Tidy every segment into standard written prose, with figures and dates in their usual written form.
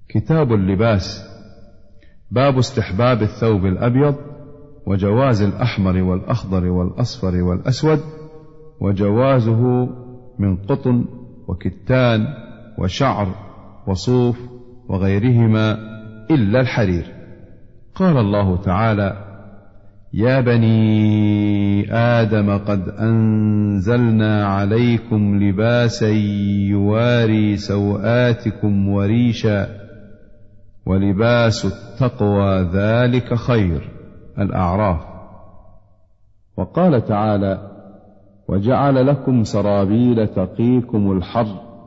كتاب اللباس. باب استحباب الثوب الأبيض، وجواز الأحمر والأخضر والأصفر والأسود، وجوازه من قطن وكتان وشعر وصوف وغيرهما إلا الحرير. قال الله تعالى: يا بني آدم قد أنزلنا عليكم لباسا يواري سوآتكم وريشا ولباس التقوى ذلك خير. الأعراف. وقال تعالى: وجعل لكم سرابيل تقيكم الحر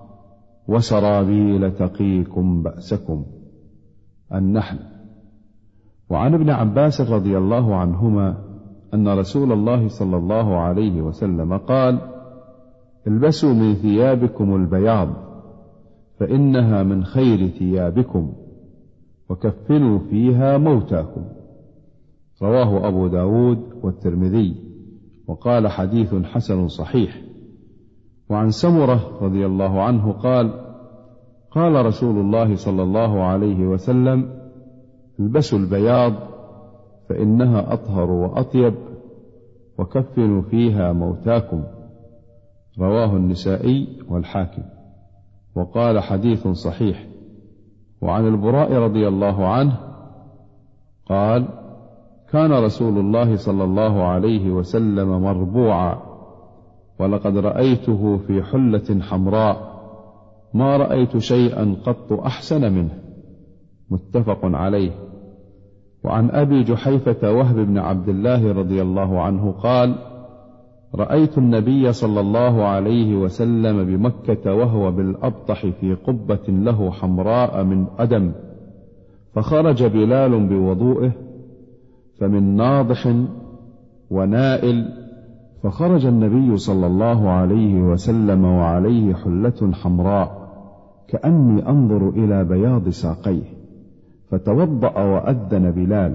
وسرابيل تقيكم بأسكم. النحل. وعن ابن عباس رضي الله عنهما أن رسول الله صلى الله عليه وسلم قال: البسوا من ثيابكم البياض فإنها من خير ثيابكم، وكفنوا فيها موتاكم. رواه أبو داود والترمذي، وقال حديث حسن صحيح. وعن سمرة رضي الله عنه قال: قال رسول الله صلى الله عليه وسلم: البسوا البياض فإنها أطهر وأطيب، وكفنوا فيها موتاكم. رواه النسائي والحاكم، وقال حديث صحيح. وعن البراء رضي الله عنه قال: كان رسول الله صلى الله عليه وسلم مربوعا، ولقد رأيته في حلة حمراء ما رأيت شيئا قط أحسن منه. متفق عليه. وعن أبي جحيفة وهب بن عبد الله رضي الله عنه قال: رأيت النبي صلى الله عليه وسلم بمكة وهو بالأبطح في قبة له حمراء من أدم، فخرج بلال بوضوئه فمن ناضح ونائل، فخرج النبي صلى الله عليه وسلم وعليه حلة حمراء كأني أنظر إلى بياض ساقيه، فتوضأ وأذن بلال،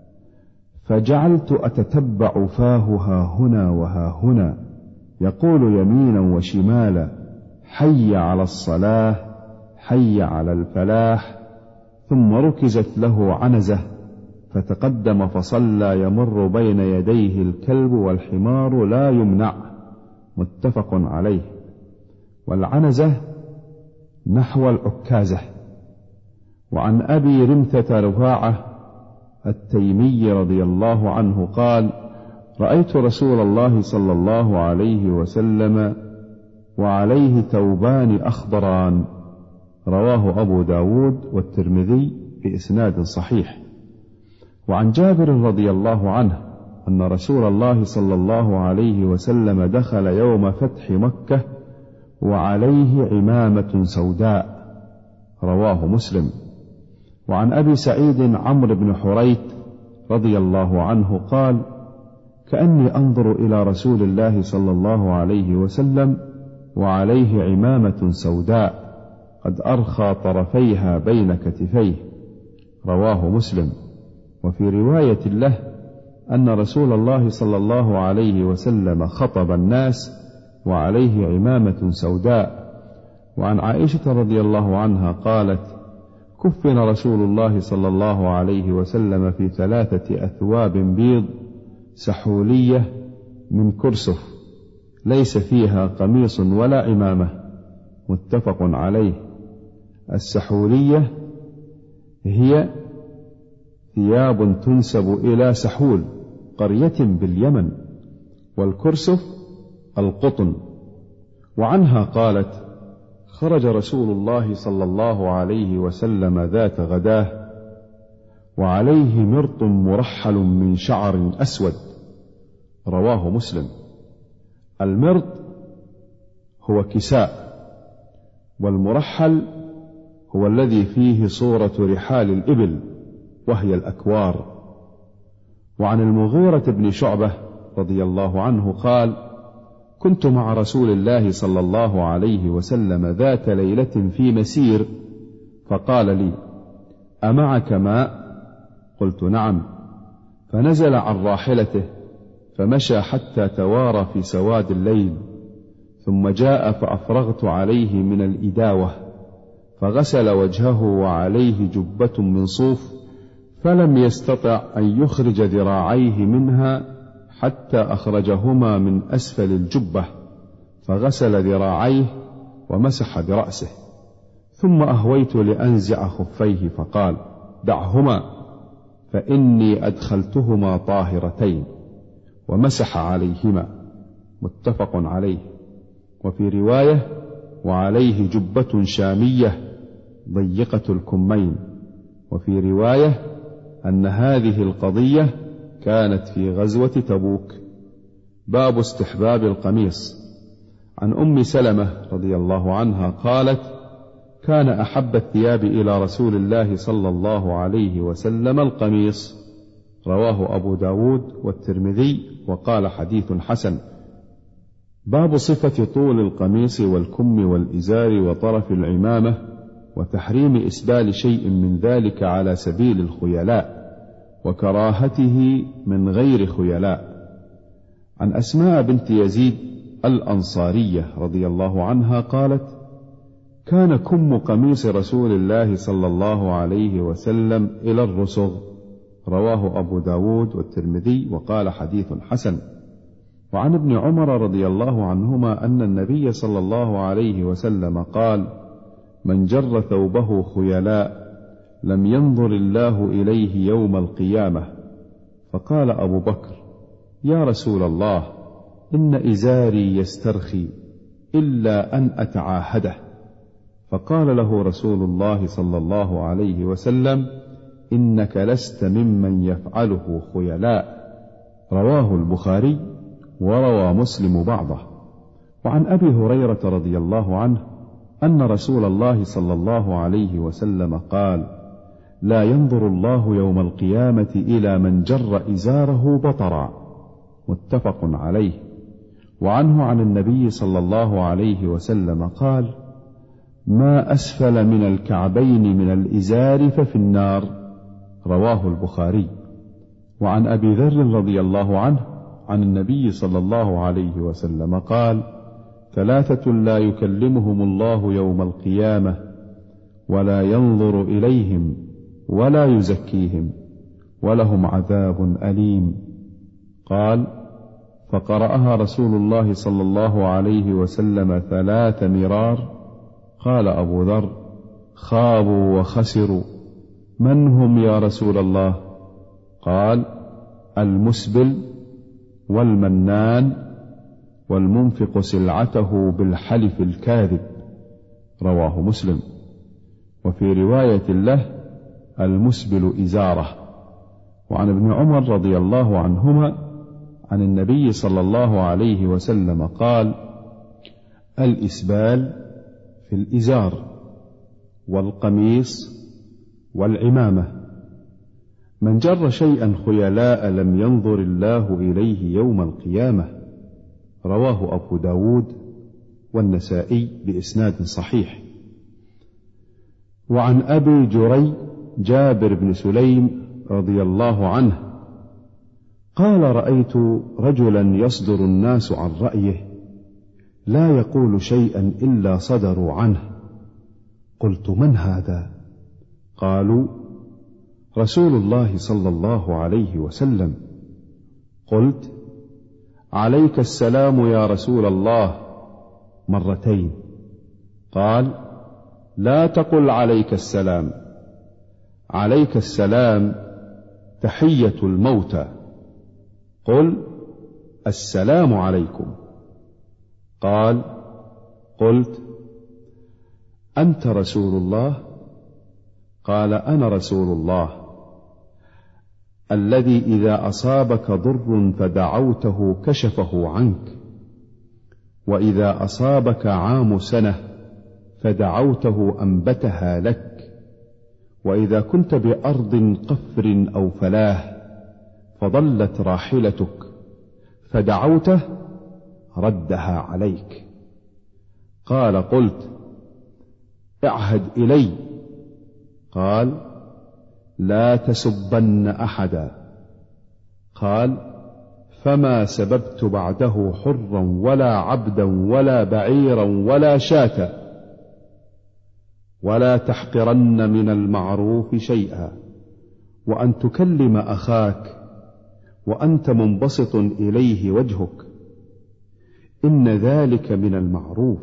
فجعلت أتتبع فاه ها هنا وها هنا يقول يمينا وشمالا: حي على الصلاة، حي على الفلاح. ثم ركزت له عنزة فتقدم فصلى يمر بين يديه الكلب والحمار لا يمنع. متفق عليه. والعنزة نحو العكازة. وعن أبي رمثة رفاعة التيمي رضي الله عنه قال: رأيت رسول الله صلى الله عليه وسلم وعليه ثوبان أخضران. رواه أبو داود والترمذي بإسناد صحيح. وعن جابر رضي الله عنه أن رسول الله صلى الله عليه وسلم دخل يوم فتح مكة وعليه عمامة سوداء. رواه مسلم. وعن أبي سعيد عمرو بن حريث رضي الله عنه قال: كأني أنظر إلى رسول الله صلى الله عليه وسلم وعليه عمامة سوداء قد أرخى طرفيها بين كتفيه. رواه مسلم. وفي رواية له أن رسول الله صلى الله عليه وسلم خطب الناس وعليه عمامة سوداء. وعن عائشة رضي الله عنها قالت: كفن رسول الله صلى الله عليه وسلم في 3 أثواب بيض سحولية من كرسف ليس فيها قميص ولا عمامة. متفق عليه. السحولية هي ثياب تنسب إلى سحول قرية باليمن، والكرسف القطن. وعنها قالت: خرج رسول الله صلى الله عليه وسلم ذات غداه وعليه مرط مرحل من شعر أسود. رواه مسلم. المرط هو كساء، والمرحل هو الذي فيه صورة رحال الإبل وهي الأكوار. وعن المغيرة بن شعبة رضي الله عنه قال: كنت مع رسول الله صلى الله عليه وسلم ذات ليلة في مسير، فقال لي: أمعك ماء؟ قلت: نعم. فنزل عن راحلته فمشى حتى توارى في سواد الليل، ثم جاء فأفرغت عليه من الإداوة، فغسل وجهه وعليه جبة من صوف، فلم يستطع أن يخرج ذراعيه منها حتى أخرجهما من أسفل الجبة، فغسل ذراعيه ومسح برأسه. ثم أهويت لأنزع خفيه فقال: دعهما فإني أدخلتهما طاهرتين، ومسح عليهما. متفق عليه. وفي رواية: وعليه جبة شامية ضيقة الكمين. وفي رواية أن هذه القضية كانت في غزوة تبوك. باب استحباب القميص. عن أم سلمة رضي الله عنها قالت: كان أحب الثياب إلى رسول الله صلى الله عليه وسلم القميص. رواه أبو داود والترمذي وقال حديث حسن. باب صفة طول القميص والكم والإزار وطرف العمامة، وتحريم إسبال شيء من ذلك على سبيل الخيلاء، وكراهته من غير خيلاء. عن أسماء بنت يزيد الأنصارية رضي الله عنها قالت: كان كم قميص رسول الله صلى الله عليه وسلم إلى الرسغ. رواه أبو داود والترمذي وقال حديث حسن. وعن ابن عمر رضي الله عنهما أن النبي صلى الله عليه وسلم قال: من جر ثوبه خيلاء لم ينظر الله إليه يوم القيامة. فقال أبو بكر: يا رسول الله، إن إزاري يسترخي إلا أن أتعاهده. فقال له رسول الله صلى الله عليه وسلم: إنك لست ممن يفعله خيلاء. رواه البخاري وروى مسلم بعضه. وعن أبي هريرة رضي الله عنه أن رسول الله صلى الله عليه وسلم قال: لا ينظر الله يوم القيامة إلى من جر إزاره بطرا. متفق عليه. وعنه عن النبي صلى الله عليه وسلم قال: ما أسفل من الكعبين من الإزار ففي النار. رواه البخاري. وعن أبي ذر رضي الله عنه عن النبي صلى الله عليه وسلم قال: ثلاثة لا يكلمهم الله يوم القيامة ولا ينظر إليهم ولا يزكيهم ولهم عذاب أليم. قال: فقرأها رسول الله صلى الله عليه وسلم 3 مرار. قال أبو ذر: خابوا وخسروا. من هم يا رسول الله؟ قال: المسبل والمنان والمنفق سلعته بالحلف الكاذب. رواه مسلم. وفي رواية له: المسبل إزاره. وعن ابن عمر رضي الله عنهما عن النبي صلى الله عليه وسلم قال: الإسبال في الإزار والقميص والعمامة. من جر شيئا خيلاء لم ينظر الله إليه يوم القيامة. رواه أبو داود والنسائي بإسناد صحيح. وعن أبي جري جابر بن سليم رضي الله عنه قال: رأيت رجلا يصدر الناس عن رأيه لا يقول شيئا إلا صدروا عنه. قلت: من هذا؟ قالوا: رسول الله صلى الله عليه وسلم. قلت: عليك السلام يا رسول الله 2 قال: لا تقل عليك السلام، عليك السلام تحية الموتى، قل السلام عليكم. قال: قلت: أنت رسول الله؟ قال: أنا رسول الله الذي إذا أصابك ضر فدعوته كشفه عنك، وإذا أصابك عام سنة فدعوته أنبتها لك، وإذا كنت بأرض قفر أو فلاه فضلت راحلتك فدعوته ردها عليك. قال: قلت: اعهد إلي. قال: لا تسبن أحدا. قال: فما سببت بعده حرا ولا عبدا ولا بعيرا ولا شاة. ولا تحقرن من المعروف شيئا، وأن تكلم أخاك وأنت منبسط إليه وجهك، إن ذلك من المعروف.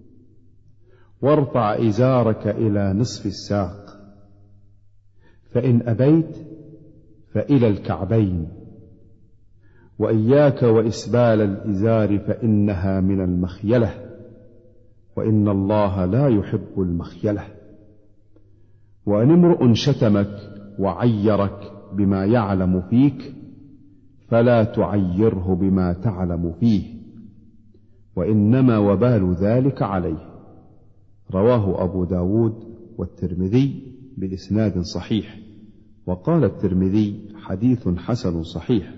وارفع إزارك إلى نصف الساق، فإن أبيت فإلى الكعبين، وإياك وإسبال الإزار فإنها من المخيلة، وإن الله لا يحب المخيلة. وإن امرؤ شتمك وعيرك بما يعلم فيك فلا تعيره بما تعلم فيه، وإنما وبال ذلك عليه. رواه أبو داود والترمذي بإسناد صحيح، وقال الترمذي حديث حسن صحيح.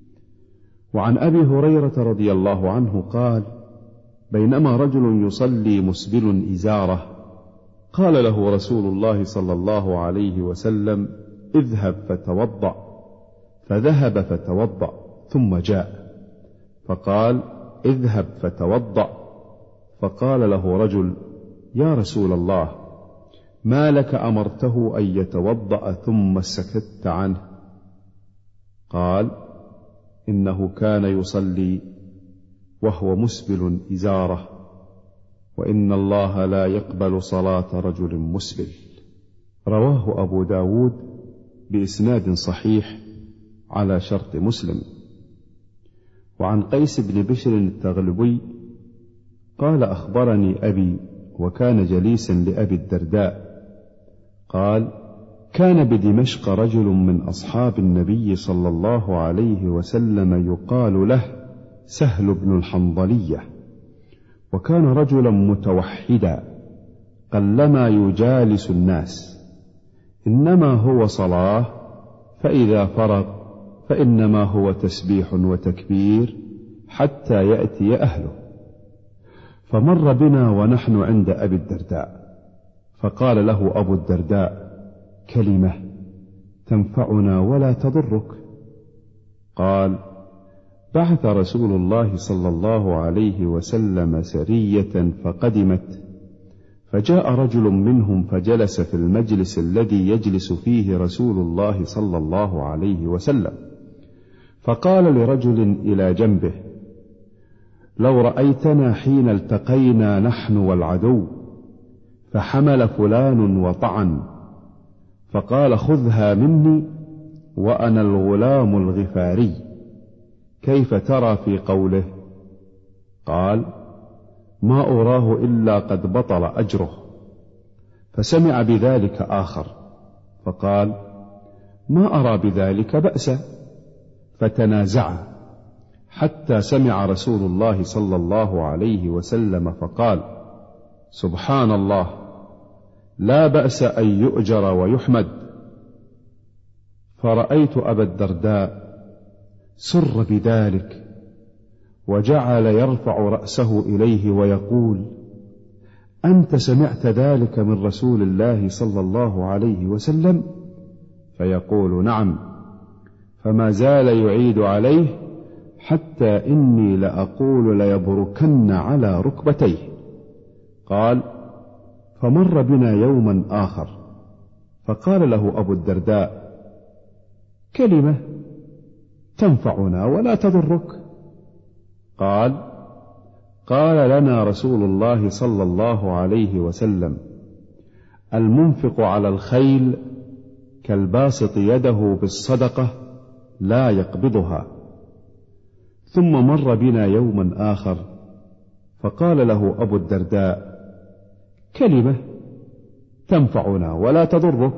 وعن أبي هريرة رضي الله عنه قال: بينما رجل يصلي مسبل إزاره قال له رسول الله صلى الله عليه وسلم: اذهب فتوضأ. فذهب فتوضأ ثم جاء فقال: اذهب فتوضأ. فقال له رجل: يا رسول الله، ما لك أمرته أن يتوضأ ثم سكت عنه؟ قال: إنه كان يصلي وهو مسبل إزاره، وإن الله لا يقبل صلاة رجل مسبل. رواه أبو داود بإسناد صحيح على شرط مسلم. وعن قيس بن بشر التغلبي قال: أخبرني أبي، وكان جليسا لأبي الدرداء، قال: كان بدمشق رجل من أصحاب النبي صلى الله عليه وسلم يقال له سهل بن الحنظلية، وكان رجلا متوحدا قلما يجالس الناس، إنما هو صلاة، فإذا فرغ فإنما هو تسبيح وتكبير حتى يأتي أهله. فمر بنا ونحن عند أبي الدرداء، فقال له أبو الدرداء: كلمة تنفعنا ولا تضرك. قال: بعث رسول الله صلى الله عليه وسلم سرية فقدمت، فجاء رجل منهم فجلس في المجلس الذي يجلس فيه رسول الله صلى الله عليه وسلم، فقال لرجل إلى جنبه: لو رأيتنا حين التقينا نحن والعدو، فحمل فلان وطعن، فقال: خذها مني وأنا الغلام الغفاري، كيف ترى في قوله؟ قال: ما أراه إلا قد بطل أجره. فسمع بذلك آخر فقال: ما أرى بذلك بأسا. فتنازعا حتى سمع رسول الله صلى الله عليه وسلم فقال: سبحان الله، لا بأس أن يؤجر ويحمد. فرأيت أبا الدرداء سر بذلك، وجعل يرفع رأسه إليه ويقول: أنت سمعت ذلك من رسول الله صلى الله عليه وسلم؟ فيقول: نعم. فما زال يعيد عليه حتى إني لأقول ليبركن على ركبتيه. قال: فمر بنا يوما آخر فقال له أبو الدرداء: كلمة تنفعنا ولا تضرك. قال لنا رسول الله صلى الله عليه وسلم: المنفق على الخيل كالباسط يده بالصدقة لا يقبضها. ثم مر بنا يوما آخر فقال له أبو الدرداء: كلمة تنفعنا ولا تضرك.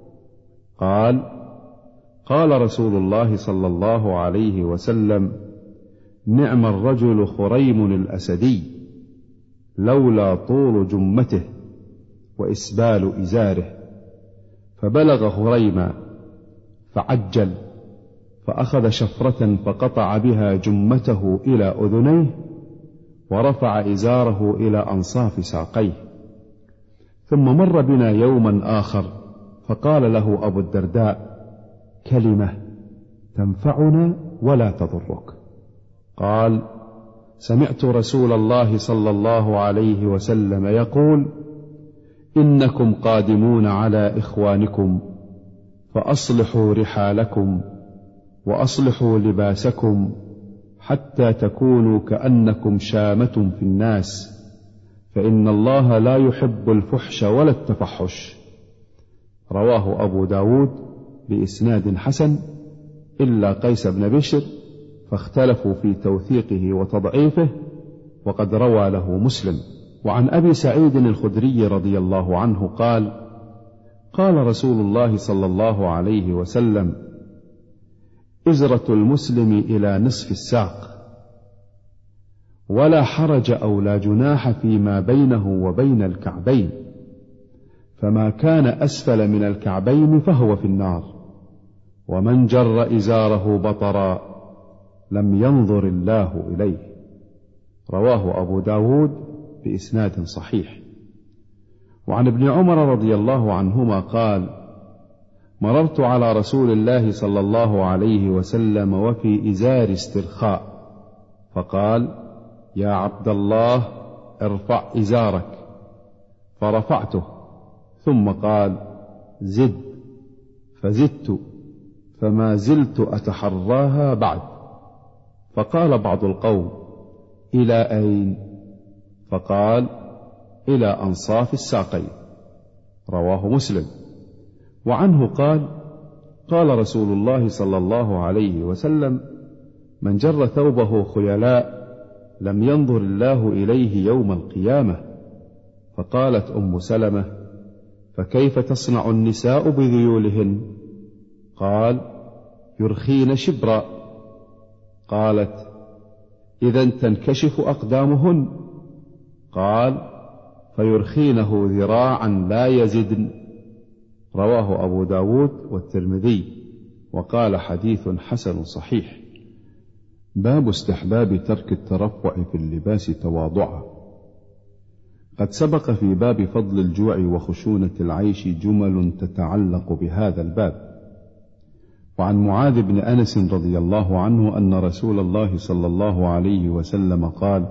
قال رسول الله صلى الله عليه وسلم: نعم الرجل خريم الأسدي، لولا طول جمته وإسبال إزاره. فبلغ خريما فعجل، فأخذ شفرة فقطع بها جمته إلى أذنيه، ورفع إزاره إلى أنصاف ساقيه. ثم مر بنا يوما آخر فقال له أبو الدرداء: كلمة تنفعنا ولا تضرك. قال: سمعت رسول الله صلى الله عليه وسلم يقول: إنكم قادمون على إخوانكم فأصلحوا رحالكم وأصلحوا لباسكم حتى تكونوا كأنكم شامة في الناس، فإن الله لا يحب الفحش ولا التفحش. رواه أبو داود بإسناد حسن إلا قيس بن بشر، فاختلفوا في توثيقه وتضعيفه، وقد روى له مسلم. وعن أبي سعيد الخدري رضي الله عنه قال: قال رسول الله صلى الله عليه وسلم: إزرة المسلم إلى نصف الساق، ولا حرج أو لا جناح فيما بينه وبين الكعبين، فما كان أسفل من الكعبين فهو في النار، ومن جر إزاره بطرا لم ينظر الله إليه. رواه أبو داود بإسناد صحيح. وعن ابن عمر رضي الله عنهما قال: مررت على رسول الله صلى الله عليه وسلم وفي إزار استرخاء، فقال: يا عبد الله ارفع إزارك، فرفعته، ثم قال: زد، فزدت، فما زلت أتحراها بعد. فقال بعض القوم: إلى أين؟ فقال: إلى أنصاف الساقين. رواه مسلم. وعنه قال: قال رسول الله صلى الله عليه وسلم: من جر ثوبه خيلاء لم ينظر الله إليه يوم القيامة. فقالت أم سلمة: فكيف تصنع النساء بذيولهن؟ قال: يرخين شبرا. قالت: إذا تنكشف أقدامهن؟ قال: فيرخينه ذراعا لا يزدن. رواه أبو داود والترمذي، وقال حديث حسن صحيح. باب استحباب ترك الترفع في اللباس تواضعا. قد سبق في باب فضل الجوع وخشونة العيش جمل تتعلق بهذا الباب. وعن معاذ بن أنس رضي الله عنه أن رسول الله صلى الله عليه وسلم قال: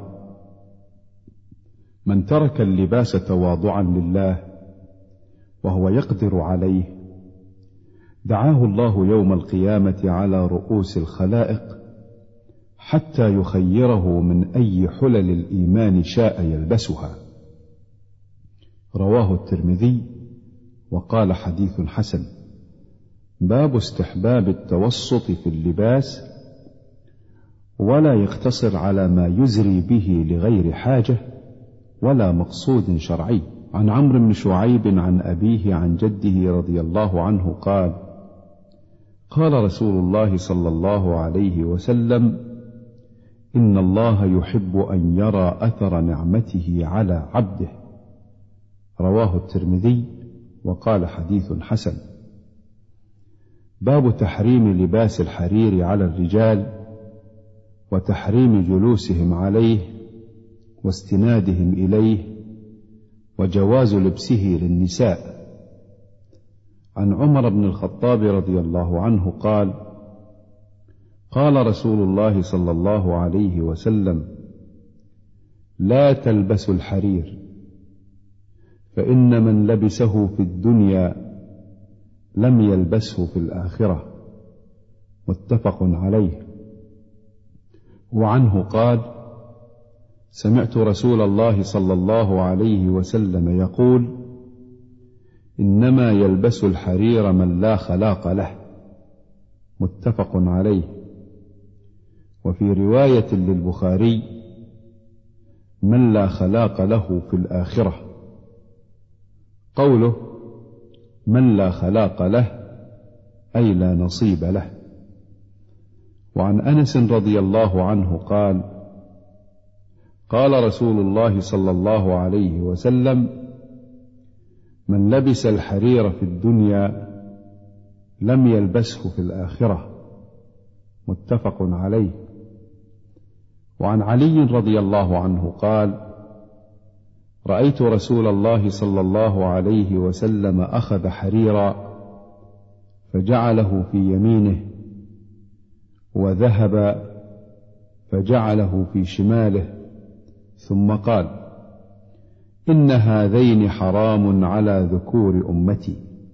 من ترك اللباس تواضعا لله وهو يقدر عليه دعاه الله يوم القيامة على رؤوس الخلائق حتى يخيره من أي حلل الإيمان شاء يلبسها. رواه الترمذي، وقال حديث حسن. باب استحباب التوسط في اللباس، ولا يقتصر على ما يزري به لغير حاجة ولا مقصود شرعي. عن عمرو بن شعيب عن أبيه عن جده رضي الله عنه قال: قال رسول الله صلى الله عليه وسلم: إن الله يحب أن يرى أثر نعمته على عبده. رواه الترمذي، وقال حديث حسن. باب تحريم لباس الحرير على الرجال، وتحريم جلوسهم عليه واستنادهم إليه، وجواز لبسه للنساء. عن عمر بن الخطاب رضي الله عنه قال: قال رسول الله صلى الله عليه وسلم: لا تلبسوا الحرير، فإن من لبسه في الدنيا لم يلبسه في الآخرة. متفق عليه. وعنه قال: سمعت رسول الله صلى الله عليه وسلم يقول: إنما يلبس الحرير من لا خلاق له. متفق عليه. وفي رواية للبخاري: من لا خلاق له في الآخرة. قوله من لا خلاق له أي لا نصيب له. وعن أنس رضي الله عنه قال: قال رسول الله صلى الله عليه وسلم: من لبس الحرير في الدنيا لم يلبسه في الآخرة. متفق عليه. وعن علي رضي الله عنه قال: رأيت رسول الله صلى الله عليه وسلم أخذ حريرا فجعله في يمينه، وذهب فجعله في شماله، ثم قال: إن هذين حرام على ذكور أمتي.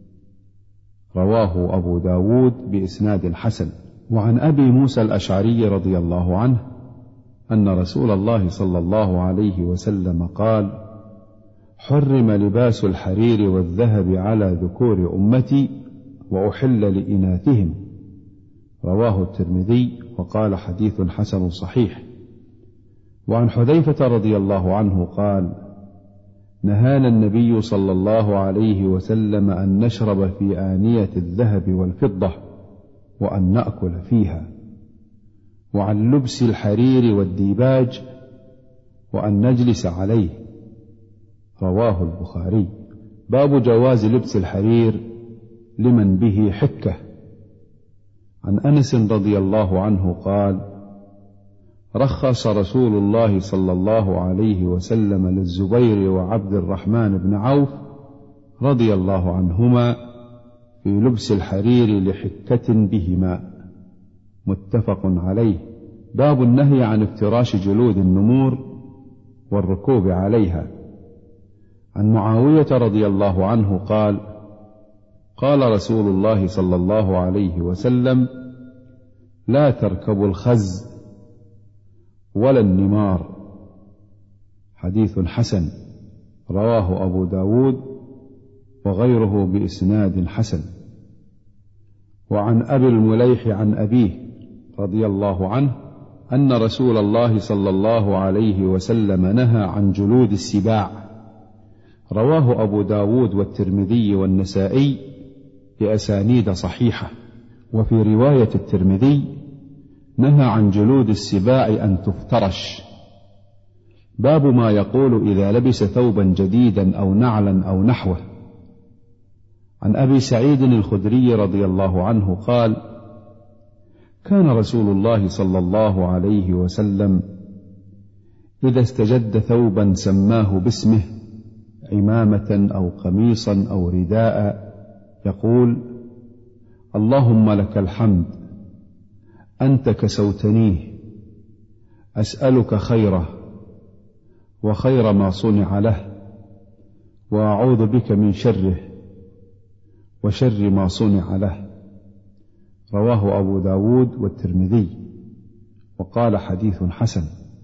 رواه أبو داود بإسناد حسن. وعن أبي موسى الأشعري رضي الله عنه أن رسول الله صلى الله عليه وسلم قال: حرم لباس الحرير والذهب على ذكور أمتي وأحل لإناثهم. رواه الترمذي وقال حديث حسن صحيح. وعن حذيفة رضي الله عنه قال: نهانا النبي صلى الله عليه وسلم أن نشرب في آنية الذهب والفضة وأن نأكل فيها، وعن لبس الحرير والديباج وأن نجلس عليه. رواه البخاري. باب جواز لبس الحرير لمن به حكة. عن أنس رضي الله عنه قال: رخص رسول الله صلى الله عليه وسلم للزبير وعبد الرحمن بن عوف رضي الله عنهما في لبس الحرير لحكة بهما. متفق عليه. باب النهي عن افتراش جلود النمور والركوب عليها. عن معاوية رضي الله عنه قال: قال رسول الله صلى الله عليه وسلم: لا تركبوا الخز ولا النمار. حديث حسن. رواه أبو داود وغيره بإسناد حسن. وعن أبي المليح عن أبيه رضي الله عنه أن رسول الله صلى الله عليه وسلم نهى عن جلود السباع. رواه أبو داود والترمذي والنسائي بأسانيد صحيحة. وفي رواية الترمذي: نهى عن جلود السباع أن تفترش. باب ما يقول إذا لبس ثوبا جديدا أو نعلا أو نحوه. عن أبي سعيد الخدري رضي الله عنه قال: كان رسول الله صلى الله عليه وسلم إذا استجد ثوبا سماه باسمه، عمامة أو قميصا أو رداء، يقول: اللهم لك الحمد، أنت كسوتنيه، أسألك خيره وخير ما صنع له، وأعوذ بك من شره وشر ما صنع له. رواه أبو داود والترمذي وقال حديث حسن.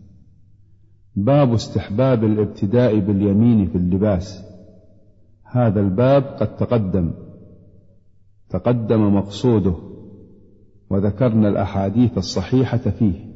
باب استحباب الابتداء باليمين في اللباس. هذا الباب قد تقدم مقصوده، وذكرنا الأحاديث الصحيحة فيه.